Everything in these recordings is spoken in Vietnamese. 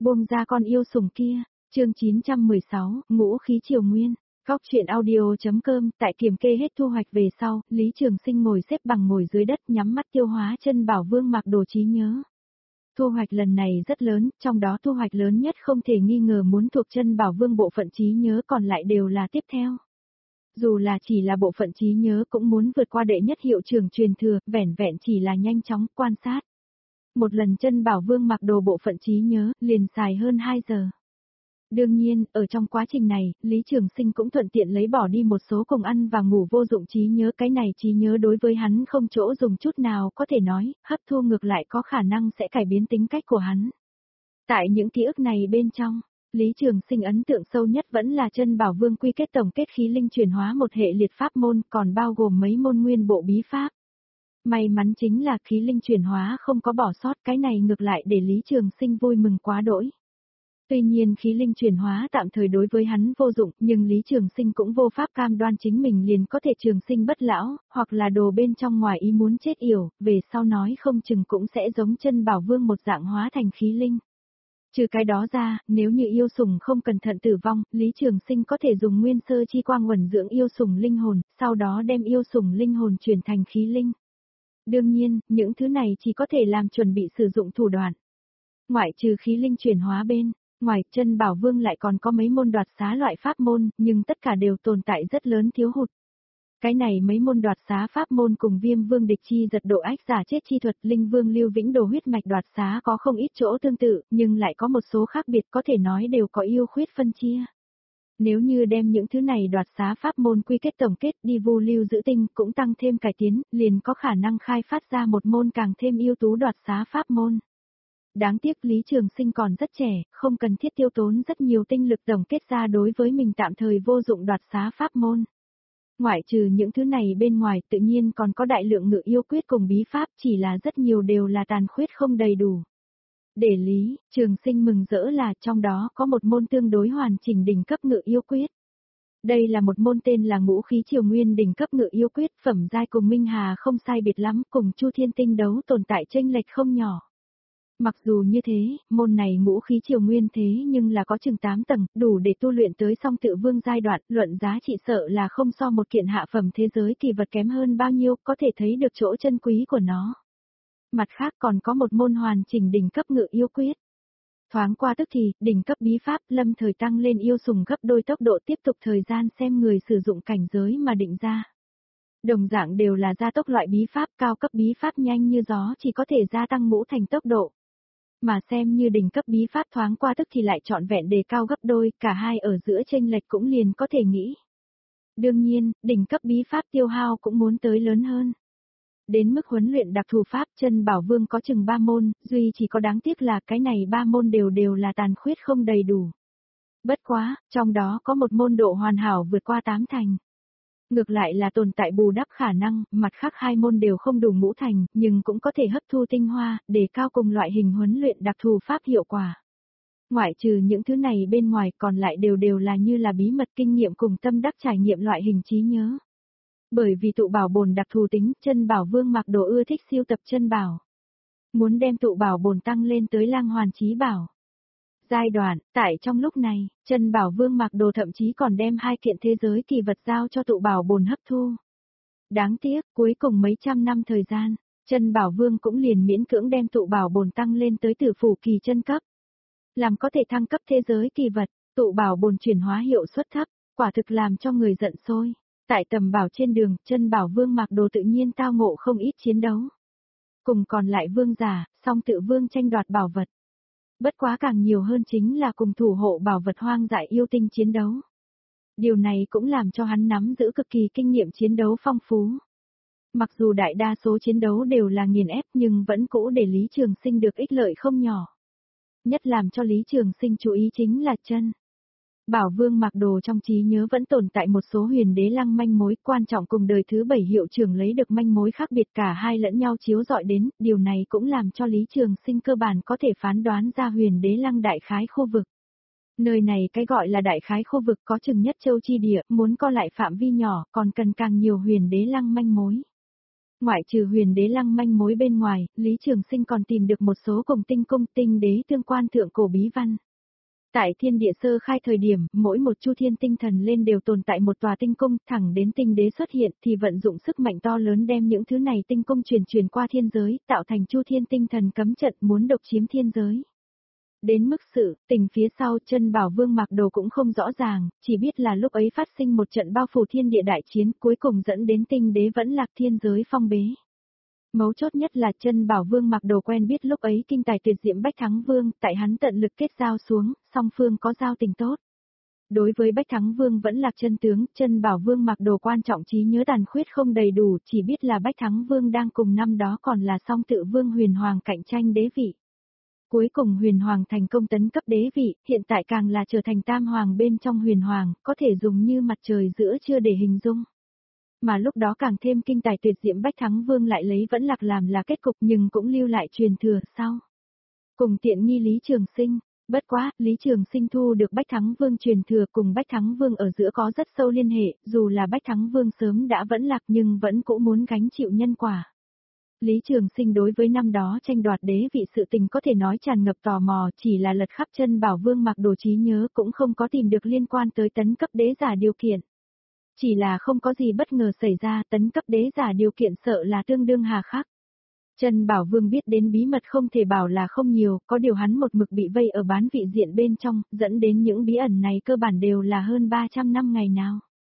Buông ra con yêu sủng kia, chương 916, ngũ khí triều nguyên. Góc chuyện audio.com. Tại kiểm kê hết thu hoạch về sau, Lý Trường Sinh ngồi xếp bằng ngồi dưới đất nhắm mắt tiêu hóa chân bảo vương Mạc Đồ trí nhớ. Thu hoạch lần này rất lớn, trong đó thu hoạch lớn nhất không thể nghi ngờ muốn thuộc chân bảo vương bộ phận trí nhớ, còn lại đều là tiếp theo. Dù là chỉ là bộ phận trí nhớ cũng muốn vượt qua đệ nhất hiệu trưởng truyền thừa, vẻn vẹn chỉ là nhanh chóng quan sát. Một lần chân bảo vương Mạc Đồ bộ phận trí nhớ, liền xài hơn 2 giờ. Đương nhiên, ở trong quá trình này, Lý Trường Sinh cũng thuận tiện lấy bỏ đi một số cùng ăn và ngủ vô dụng trí nhớ, cái này trí nhớ đối với hắn không chỗ dùng chút nào, có thể nói, hấp thu ngược lại có khả năng sẽ cải biến tính cách của hắn. Tại những ký ức này bên trong, Lý Trường Sinh ấn tượng sâu nhất vẫn là chân bảo vương quy kết tổng kết khí linh chuyển hóa một hệ liệt pháp môn, còn bao gồm mấy môn nguyên bộ bí pháp. May mắn chính là khí linh chuyển hóa không có bỏ sót, cái này ngược lại để Lý Trường Sinh vui mừng quá đỗi. Tuy nhiên khí linh chuyển hóa tạm thời đối với hắn vô dụng, nhưng Lý Trường Sinh cũng vô pháp cam đoan chính mình liền có thể trường sinh bất lão, hoặc là đồ bên trong ngoài ý muốn chết yểu, về sau nói không chừng cũng sẽ giống chân bảo vương một dạng hóa thành khí linh. Trừ cái đó ra, nếu như yêu sủng không cẩn thận tử vong, Lý Trường Sinh có thể dùng nguyên sơ chi quang uẩn dưỡng yêu sủng linh hồn, sau đó đem yêu sủng linh hồn chuyển thành khí linh. Đương nhiên, những thứ này chỉ có thể làm chuẩn bị sử dụng thủ đoạn. Ngoại trừ khí linh chuyển hóa bên ngoài, chân bảo vương lại còn có mấy môn đoạt xá loại pháp môn, nhưng tất cả đều tồn tại rất lớn thiếu hụt. Cái này mấy môn đoạt xá pháp môn cùng Viêm Vương địch chi giật độ ách giả chết chi thuật, Linh Vương lưu vĩnh đồ huyết mạch đoạt xá có không ít chỗ tương tự, nhưng lại có một số khác biệt, có thể nói đều có ưu khuyết phân chia. Nếu như đem những thứ này đoạt xá pháp môn quy kết tổng kết đi vu lưu giữ tinh cũng tăng thêm cải tiến, liền có khả năng khai phát ra một môn càng thêm ưu tú đoạt xá pháp môn. Đáng tiếc Lý Trường Sinh còn rất trẻ, không cần thiết tiêu tốn rất nhiều tinh lực tổng kết ra đối với mình tạm thời vô dụng đoạt xá pháp môn. Ngoại trừ những thứ này bên ngoài, tự nhiên còn có đại lượng ngự yêu quyết cùng bí pháp, chỉ là rất nhiều đều là tàn khuyết không đầy đủ. Để Lý Trường Sinh mừng rỡ là trong đó có một môn tương đối hoàn chỉnh đỉnh cấp ngự yêu quyết. Đây là một môn tên là ngũ khí triều nguyên đỉnh cấp ngự yêu quyết, phẩm giai cùng Minh Hà không sai biệt lắm, cùng Chu Thiên Tinh đấu tồn tại chênh lệch không nhỏ. Mặc dù như thế, môn này ngũ khí triều nguyên thế nhưng là có chừng 8 tầng, đủ để tu luyện tới song tự vương giai đoạn, luận giá trị sợ là không so một kiện hạ phẩm thế giới kỳ vật kém hơn bao nhiêu, có thể thấy được chỗ chân quý của nó. Mặt khác còn có một môn hoàn chỉnh đỉnh cấp ngự yêu quyết. Thoáng qua tức thì, đỉnh cấp bí pháp lâm thời tăng lên yêu sủng gấp đôi tốc độ, tiếp tục thời gian xem người sử dụng cảnh giới mà định ra. Đồng dạng đều là gia tốc loại bí pháp, cao cấp bí pháp nhanh như gió chỉ có thể gia tăng ngũ thành tốc độ. Mà xem như đỉnh cấp bí pháp thoáng qua tức thì lại trọn vẹn đề cao gấp đôi, cả hai ở giữa chênh lệch cũng liền có thể nghĩ. Đương nhiên, đỉnh cấp bí pháp tiêu hao cũng muốn tới lớn hơn. Đến mức huấn luyện đặc thù pháp, chân bảo vương có chừng 3 môn, duy chỉ có đáng tiếc là cái này 3 môn đều là tàn khuyết không đầy đủ. Bất quá, trong đó có một môn độ hoàn hảo vượt qua 8 thành. Ngược lại là tồn tại bù đắp khả năng, mặt khác 2 môn đều không đủ ngũ thành, nhưng cũng có thể hấp thu tinh hoa, để cao cùng loại hình huấn luyện đặc thù pháp hiệu quả. Ngoại trừ những thứ này bên ngoài, còn lại đều là như là bí mật kinh nghiệm cùng tâm đắc trải nghiệm loại hình trí nhớ. Bởi vì tụ bảo bồn đặc thù tính, chân bảo vương Mạc Đồ ưa thích siêu tập chân bảo. Muốn đem tụ bảo bồn tăng lên tới lang hoàn chí bảo. Giai đoạn, tại trong lúc này, chân bảo vương Mạc Đồ thậm chí còn đem 2 kiện thế giới kỳ vật giao cho tụ bảo bồn hấp thu. Đáng tiếc, cuối cùng mấy trăm năm thời gian, chân bảo vương cũng liền miễn cưỡng đem tụ bảo bồn tăng lên tới tử phủ kỳ chân cấp. Làm có thể thăng cấp thế giới kỳ vật, tụ bảo bồn chuyển hóa hiệu suất thấp, quả thực làm cho người giận sôi. Tại tầm bảo trên đường, chân bảo vương Mạc Đồ tự nhiên tao ngộ không ít chiến đấu. Cùng còn lại vương giả, song tự vương tranh đoạt bảo vật. Bất quá càng nhiều hơn chính là cùng thủ hộ bảo vật hoang dại yêu tinh chiến đấu. Điều này cũng làm cho hắn nắm giữ cực kỳ kinh nghiệm chiến đấu phong phú. Mặc dù đại đa số chiến đấu đều là nghiền ép nhưng vẫn cũ để Lý Trường Sinh được ích lợi không nhỏ. Nhất làm cho Lý Trường Sinh chú ý chính là chân bảo vương Mạc Đồ trong trí nhớ vẫn tồn tại một số huyền đế lăng manh mối, quan trọng cùng đời thứ 7 hiệu trưởng lấy được manh mối khác biệt, cả hai lẫn nhau chiếu rọi đến, điều này cũng làm cho Lý Trường Sinh cơ bản có thể phán đoán ra huyền đế lăng đại khái khu vực. Nơi này cái gọi là đại khái khu vực có chừng nhất châu chi địa, muốn co lại phạm vi nhỏ, còn cần càng nhiều huyền đế lăng manh mối. Ngoại trừ huyền đế lăng manh mối bên ngoài, Lý Trường Sinh còn tìm được một số cùng tinh cung tinh đế tương quan thượng cổ bí văn. Tại thiên địa sơ khai thời điểm, mỗi một chu thiên tinh thần lên đều tồn tại một tòa tinh cung, thẳng đến tinh đế xuất hiện thì vận dụng sức mạnh to lớn đem những thứ này tinh cung truyền qua thiên giới, tạo thành chu thiên tinh thần cấm trận muốn độc chiếm thiên giới. Đến mức sự tình phía sau chân bảo vương Mạc Đồ cũng không rõ ràng, chỉ biết là lúc ấy phát sinh một trận bao phủ thiên địa đại chiến cuối cùng dẫn đến tinh đế vẫn lạc thiên giới phong bế. Mấu chốt nhất là chân bảo vương Mạc Đồ quen biết lúc ấy kinh tài tuyệt diễm Bách Thắng Vương, tại hắn tận lực kết giao xuống, song phương có giao tình tốt. Đối với Bách Thắng Vương vẫn là chân tướng, chân bảo vương Mạc Đồ quan trọng trí nhớ tàn khuyết không đầy đủ, chỉ biết là Bách Thắng Vương đang cùng năm đó còn là song tự vương huyền hoàng cạnh tranh đế vị. Cuối cùng huyền hoàng thành công tấn cấp đế vị, hiện tại càng là trở thành tam hoàng bên trong huyền hoàng, có thể dùng như mặt trời giữa trưa để hình dung. Mà lúc đó càng thêm kinh tài tuyệt diễm Bách Thắng Vương lại lấy vẫn lạc làm là kết cục nhưng cũng lưu lại truyền thừa sau. Cùng tiện nghi Lý Trường Sinh, bất quá, Lý Trường Sinh thu được Bách Thắng Vương truyền thừa cùng Bách Thắng Vương ở giữa có rất sâu liên hệ, dù là Bách Thắng Vương sớm đã vẫn lạc nhưng vẫn cũng muốn gánh chịu nhân quả. Lý Trường Sinh đối với năm đó tranh đoạt đế vị sự tình có thể nói tràn ngập tò mò, chỉ là lật khắp chân bảo vương Mạc Đồ trí nhớ cũng không có tìm được liên quan tới tấn cấp đế giả điều kiện. Chỉ là không có gì bất ngờ xảy ra, tấn cấp đế giả điều kiện sợ là tương đương hà khắc. Chân Bảo Vương biết đến bí mật không thể bảo là không nhiều, có điều hắn một mực bị vây ở bán vị diện bên trong, dẫn đến những bí ẩn này cơ bản đều là hơn 300 năm ngày nào.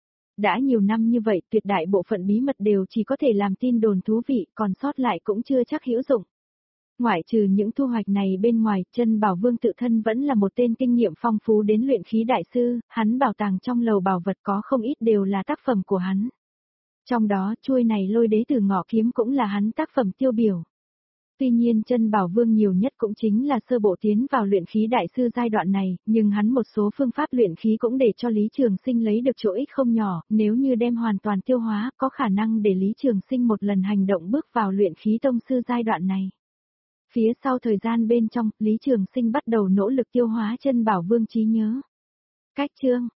Đã nhiều năm như vậy, tuyệt đại bộ phận bí mật đều chỉ có thể làm tin đồn thú vị, còn sót lại cũng chưa chắc hữu dụng. Ngoại trừ những thu hoạch này bên ngoài, chân Bảo Vương tự thân vẫn là một tên kinh nghiệm phong phú đến luyện khí đại sư, hắn bảo tàng trong lầu bảo vật có không ít đều là tác phẩm của hắn. Trong đó, chuôi này lôi đế tử ngọ kiếm cũng là hắn tác phẩm tiêu biểu. Tuy nhiên chân Bảo Vương nhiều nhất cũng chính là sơ bộ tiến vào luyện khí đại sư giai đoạn này, nhưng hắn một số phương pháp luyện khí cũng để cho Lý Trường Sinh lấy được chỗ ích không nhỏ, nếu như đem hoàn toàn tiêu hóa, có khả năng để Lý Trường Sinh một lần hành động bước vào luyện khí tông sư giai đoạn này. Phía sau thời gian bên trong, Lý Trường Sinh bắt đầu nỗ lực tiêu hóa chân Bảo Vương trí nhớ. Cách chương